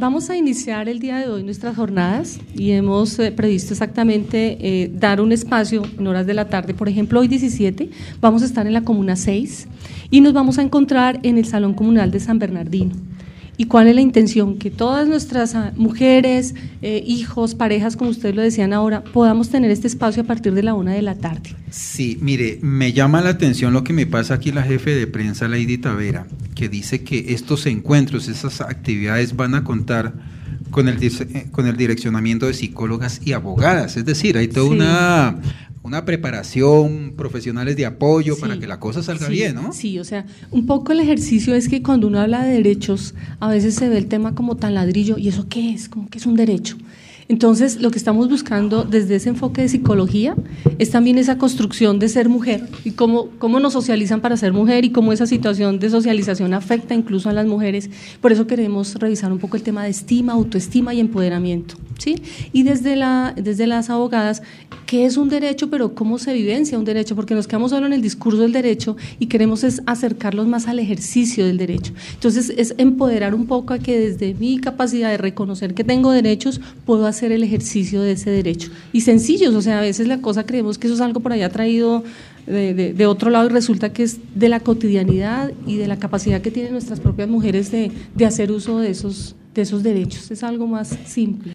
vamos a iniciar el día de hoy nuestras jornadas y hemos previsto exactamente dar un espacio en horas de la tarde. Por ejemplo, hoy 17 vamos a estar en la Comuna 6 y nos vamos a encontrar en el Salón Comunal de San Bernardino. ¿Y cuál es la intención? Que todas nuestras mujeres, hijos, parejas, como ustedes lo decían ahora, podamos tener este espacio a partir de la 1 de la tarde. Sí, mire, me llama la atención lo que me pasa aquí la jefe de prensa, Lady Tavera, que dice que estos encuentros, esas actividades van a contar con el direccionamiento de psicólogas y abogadas, es decir, hay toda una preparación, profesionales de apoyo para que la cosa salga bien, ¿no? Sí, o sea, un poco el ejercicio es que cuando uno habla de derechos, a veces se ve el tema como tan ladrillo, ¿y eso qué es? ¿Cómo que es un derecho? Entonces, lo que estamos buscando desde ese enfoque de psicología es también esa construcción de ser mujer y cómo nos socializan para ser mujer y cómo esa situación de socialización afecta incluso a las mujeres. Por eso queremos revisar un poco el tema de estima, autoestima y empoderamiento, ¿sí? Y desde las abogadas, ¿qué es un derecho? Pero ¿cómo se vivencia un derecho? Porque nos quedamos solo en el discurso del derecho y queremos es acercarlos más al ejercicio del derecho. Entonces, es empoderar un poco a que desde mi capacidad de reconocer que tengo derechos, puedo hacer el ejercicio de ese derecho. Y sencillos, o sea, a veces la cosa creemos que eso es algo por allá traído de otro lado y resulta que es de la cotidianidad y de la capacidad que tienen nuestras propias mujeres de hacer uso de esos derechos. Es algo más simple.